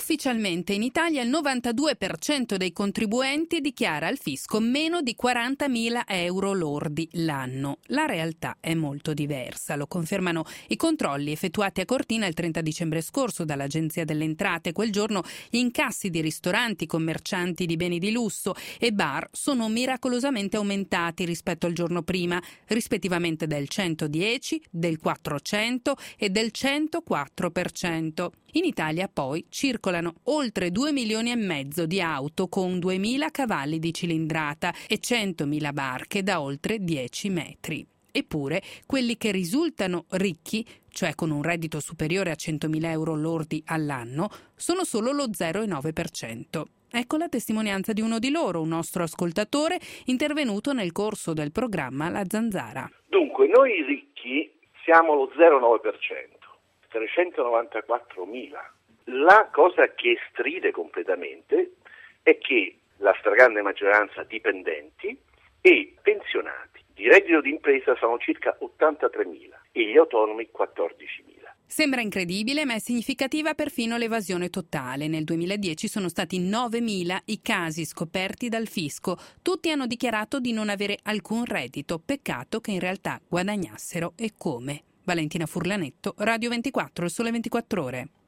Ufficialmente in Italia il 92% dei contribuenti dichiara al fisco meno di 40.000 euro lordi l'anno. La realtà è molto diversa, lo confermano i controlli effettuati a Cortina il 30 dicembre scorso dall'Agenzia delle Entrate. Quel giorno gli incassi di ristoranti, commercianti di beni di lusso e bar sono miracolosamente aumentati rispetto al giorno prima, rispettivamente del 110, del 400 e del 104%. In Italia poi circolano oltre 2 milioni e mezzo di auto con 2.000 cavalli di cilindrata e 100.000 barche da oltre 10 metri. Eppure, quelli che risultano ricchi, cioè con un reddito superiore a 100.000 euro lordi all'anno, sono solo lo 0,9%. Ecco la testimonianza di uno di loro, un nostro ascoltatore, intervenuto nel corso del programma La Zanzara. Dunque, noi ricchi siamo lo 0,9%. 394.000. La cosa che stride completamente è che la stragrande maggioranza dipendenti e pensionati di reddito d'impresa sono circa 83.000 e gli autonomi 14.000. Sembra incredibile, ma è significativa perfino l'evasione totale. Nel 2010 sono stati 9.000 i casi scoperti dal fisco. Tutti hanno dichiarato di non avere alcun reddito. Peccato che in realtà guadagnassero e come. Valentina Furlanetto, Radio 24, Il Sole 24 Ore.